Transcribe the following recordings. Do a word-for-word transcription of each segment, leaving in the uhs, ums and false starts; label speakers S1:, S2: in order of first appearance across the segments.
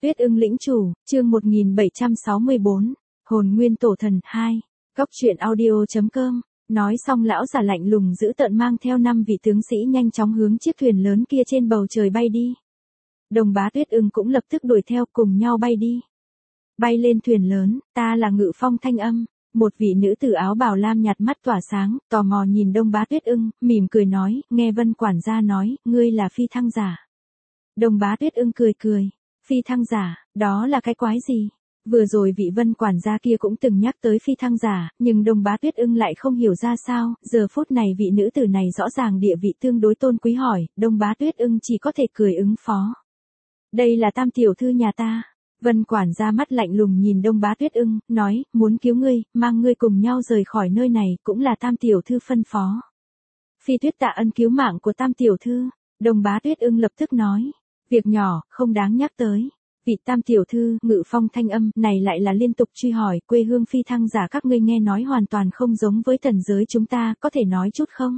S1: Tuyết ưng lĩnh chủ, chương một nghìn bảy trăm sáu mươi bốn, hồn nguyên tổ thần hai, góc truyện audio.com, nói xong lão già lạnh lùng giữ tợn mang theo năm vị tướng sĩ nhanh chóng hướng chiếc thuyền lớn kia trên bầu trời bay đi. Đồng bá Tuyết ưng cũng lập tức đuổi theo cùng nhau bay đi. Bay lên thuyền lớn, ta là Ngự Phong thanh âm. Một vị nữ tử áo bào lam nhạt mắt tỏa sáng, tò mò nhìn Đông Bá Tuyết ưng, mỉm cười nói, nghe Vân quản gia nói, ngươi là phi thăng giả. Đông Bá Tuyết ưng cười cười, phi thăng giả, đó là cái quái gì? Vừa rồi vị Vân quản gia kia cũng từng nhắc tới phi thăng giả, nhưng Đông Bá Tuyết ưng lại không hiểu ra sao, giờ phút này vị nữ tử này rõ ràng địa vị tương đối tôn quý hỏi, Đông Bá Tuyết ưng chỉ có thể cười ứng phó. Đây là tam tiểu thư nhà ta. Vân quản gia mắt lạnh lùng nhìn Đông Bá Tuyết ưng, nói, muốn cứu ngươi, mang ngươi cùng nhau rời khỏi nơi này, cũng là tam tiểu thư phân phó. Phi Tuyết tạ ân cứu mạng của tam tiểu thư. Đông Bá Tuyết ưng lập tức nói, việc nhỏ, không đáng nhắc tới. Vị tam tiểu thư, Ngự Phong thanh âm, này lại là liên tục truy hỏi, quê hương phi thăng giả các ngươi nghe nói hoàn toàn không giống với thần giới chúng ta, có thể nói chút không?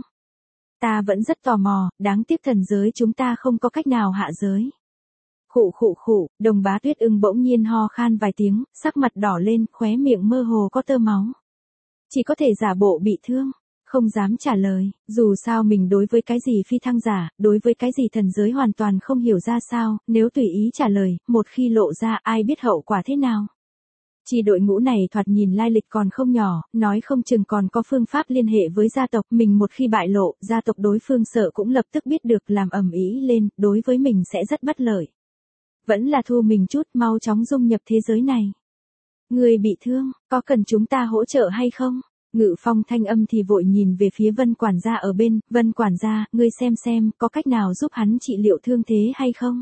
S1: Ta vẫn rất tò mò, đáng tiếc thần giới chúng ta không có cách nào hạ giới. Khụ khụ khụ, Đồng Bá Tuyết ưng bỗng nhiên ho khan vài tiếng, sắc mặt đỏ lên, khóe miệng mơ hồ có tơ máu. Chỉ có thể giả bộ bị thương, không dám trả lời, dù sao mình đối với cái gì phi thăng giả, đối với cái gì thần giới hoàn toàn không hiểu ra sao, nếu tùy ý trả lời, một khi lộ ra ai biết hậu quả thế nào. Chỉ đội ngũ này thoạt nhìn lai lịch còn không nhỏ, nói không chừng còn có phương pháp liên hệ với gia tộc, mình một khi bại lộ, gia tộc đối phương sợ cũng lập tức biết được làm ầm ĩ lên, đối với mình sẽ rất bất lợi. Vẫn là thu mình chút, mau chóng dung nhập thế giới này. Người bị thương, có cần chúng ta hỗ trợ hay không? Ngự Phong thanh âm thì vội nhìn về phía Vân quản gia ở bên, Vân quản gia, ngươi xem xem, có cách nào giúp hắn trị liệu thương thế hay không?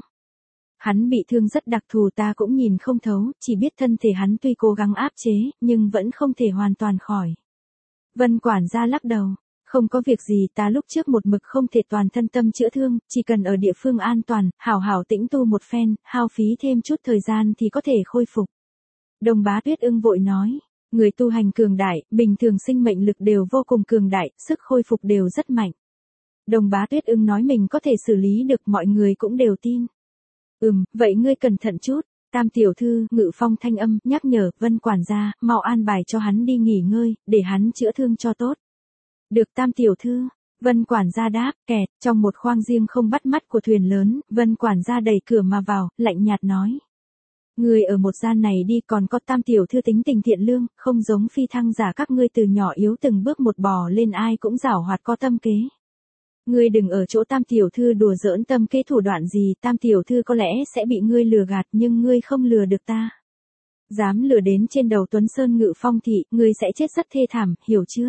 S1: Hắn bị thương rất đặc thù ta cũng nhìn không thấu, chỉ biết thân thể hắn tuy cố gắng áp chế, nhưng vẫn không thể hoàn toàn khỏi. Vân quản gia lắc đầu. Không có việc gì, ta lúc trước một mực không thể toàn thân tâm chữa thương, chỉ cần ở địa phương an toàn, hảo hảo tĩnh tu một phen, hao phí thêm chút thời gian thì có thể khôi phục. Đồng Bá Tuyết ưng vội nói, người tu hành cường đại, bình thường sinh mệnh lực đều vô cùng cường đại, sức khôi phục đều rất mạnh. Đồng Bá Tuyết ưng nói mình có thể xử lý được, mọi người cũng đều tin. Ừm, vậy ngươi cẩn thận chút. Tam tiểu thư, Ngự Phong thanh âm, nhắc nhở, Vân quản gia, mau an bài cho hắn đi nghỉ ngơi, để hắn chữa thương cho tốt. Được tam tiểu thư, Vân quản gia đáp, kẹt, trong một khoang riêng không bắt mắt của thuyền lớn, Vân quản gia đẩy cửa mà vào, lạnh nhạt nói. Người ở một gian này đi, còn có tam tiểu thư tính tình thiện lương, không giống phi thăng giả các ngươi từ nhỏ yếu từng bước một bò lên ai cũng giảo hoạt có tâm kế. Ngươi đừng ở chỗ tam tiểu thư đùa giỡn tâm kế thủ đoạn gì, tam tiểu thư có lẽ sẽ bị ngươi lừa gạt nhưng ngươi không lừa được ta. Dám lừa đến trên đầu Tuấn Sơn Ngự Phong thị, ngươi sẽ chết rất thê thảm, hiểu chưa?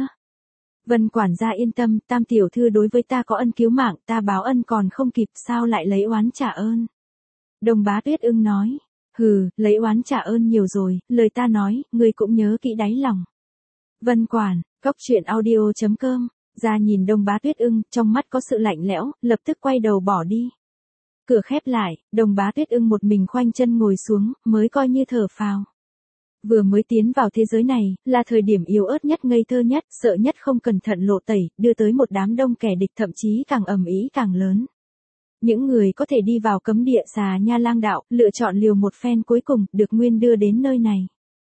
S1: Vân quản gia yên tâm, tam tiểu thư đối với ta có ân cứu mạng, ta báo ân còn không kịp, sao lại lấy oán trả ơn? Đồng Bá Tuyết ưng nói, hừ, lấy oán trả ơn nhiều rồi, lời ta nói, ngươi cũng nhớ kỹ đáy lòng. Vân quản, góc truyện audio.com, ra nhìn Đông Bá Tuyết ưng, trong mắt có sự lạnh lẽo, lập tức quay đầu bỏ đi. Cửa khép lại, Đồng Bá Tuyết ưng một mình khoanh chân ngồi xuống, mới coi như thở phào. Vừa mới tiến vào thế giới này, là thời điểm yếu ớt nhất, ngây thơ nhất, sợ nhất không cẩn thận lộ tẩy, đưa tới một đám đông kẻ địch thậm chí càng ầm ĩ càng lớn. Những người có thể đi vào cấm địa xà nha lang đạo, lựa chọn liều một phen cuối cùng, được nguyên đưa đến nơi này.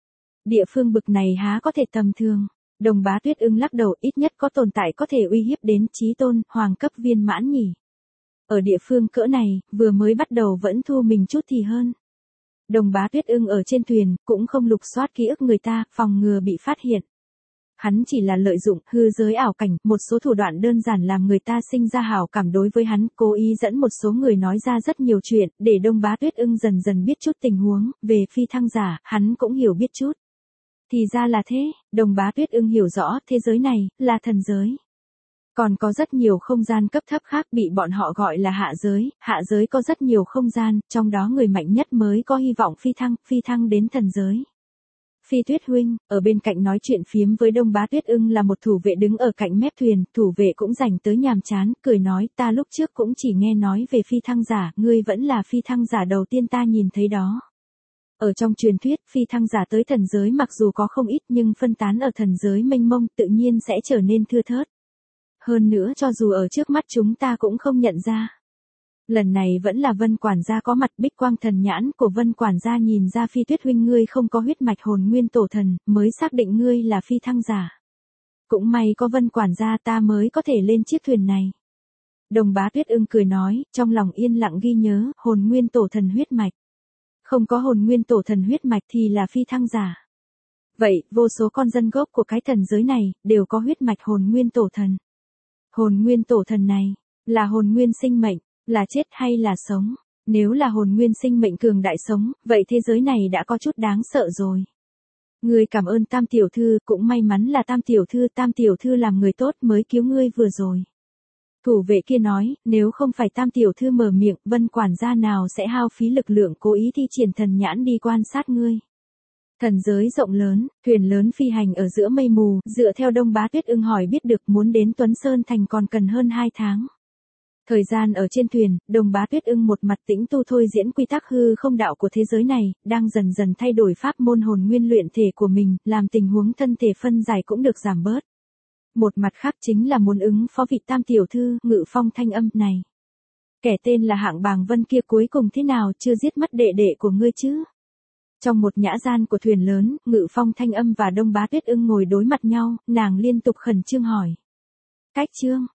S1: Địa phương bực này há có thể tầm thường. Đồng Bá Tuyết ưng lắc đầu, ít nhất có tồn tại có thể uy hiếp đến chí tôn, hoàng cấp viên mãn nhỉ. Ở địa phương cỡ này, vừa mới bắt đầu vẫn thua mình chút thì hơn. Đồng Bá Tuyết ưng ở trên thuyền, cũng không lục soát ký ức người ta, phòng ngừa bị phát hiện. Hắn chỉ là lợi dụng hư giới ảo cảnh, một số thủ đoạn đơn giản làm người ta sinh ra hảo cảm đối với hắn, cố ý dẫn một số người nói ra rất nhiều chuyện, để Đông Bá Tuyết ưng dần dần biết chút tình huống, về phi thăng giả, hắn cũng hiểu biết chút. Thì ra là thế, Đồng Bá Tuyết ưng hiểu rõ, thế giới này, là thần giới. Còn có rất nhiều không gian cấp thấp khác bị bọn họ gọi là hạ giới, hạ giới có rất nhiều không gian, trong đó người mạnh nhất mới có hy vọng phi thăng, phi thăng đến thần giới. Phi Tuyết huynh, ở bên cạnh nói chuyện phiếm với Đông Bá Tuyết ưng là một thủ vệ đứng ở cạnh mép thuyền, thủ vệ cũng dành tới nhàm chán, cười nói, ta lúc trước cũng chỉ nghe nói về phi thăng giả, ngươi vẫn là phi thăng giả đầu tiên ta nhìn thấy đó. Ở trong truyền thuyết, phi thăng giả tới thần giới mặc dù có không ít nhưng phân tán ở thần giới mênh mông tự nhiên sẽ trở nên thưa thớt. Hơn nữa cho dù ở trước mắt chúng ta cũng không nhận ra. Lần này vẫn là Vân quản gia có mặt, bích quang thần nhãn của Vân quản gia nhìn ra Phi Tuyết huynh ngươi không có huyết mạch hồn nguyên tổ thần, mới xác định ngươi là phi thăng giả. Cũng may có Vân quản gia ta mới có thể lên chiếc thuyền này. Đồng Bá Tuyết ưng cười nói, trong lòng yên lặng ghi nhớ, hồn nguyên tổ thần huyết mạch. Không có hồn nguyên tổ thần huyết mạch thì là phi thăng giả. Vậy, vô số con dân gốc của cái thần giới này, đều có huyết mạch hồn nguyên tổ thần. Hồn nguyên tổ thần này, là hồn nguyên sinh mệnh, là chết hay là sống? Nếu là hồn nguyên sinh mệnh cường đại sống, vậy thế giới này đã có chút đáng sợ rồi. Ngươi cảm ơn Tam tiểu thư, cũng may mắn là Tam tiểu thư, Tam tiểu thư làm người tốt mới cứu ngươi vừa rồi. Thủ vệ kia nói, nếu không phải Tam tiểu thư mở miệng, Vân quản gia nào sẽ hao phí lực lượng cố ý thi triển thần nhãn đi quan sát ngươi. Thần giới rộng lớn, thuyền lớn phi hành ở giữa mây mù, dựa theo Đông Bá Tuyết ưng hỏi biết được muốn đến Tuấn Sơn Thành còn cần hơn hai tháng. Thời gian ở trên thuyền, Đồng Bá Tuyết ưng một mặt tĩnh tu thôi diễn quy tắc hư không đạo của thế giới này, đang dần dần thay đổi pháp môn hồn nguyên luyện thể của mình, làm tình huống thân thể phân giải cũng được giảm bớt. Một mặt khác chính là muốn ứng phó vị Tam tiểu thư, Ngự Phong thanh âm này. Kẻ tên là Hạng Bàng Vân kia cuối cùng thế nào, chưa giết mất đệ đệ của ngươi chứ? Trong một nhã gian của thuyền lớn, Ngự Phong thanh âm và Đông Bá Tuyết ưng ngồi đối mặt nhau, nàng liên tục khẩn trương hỏi. Cách trương,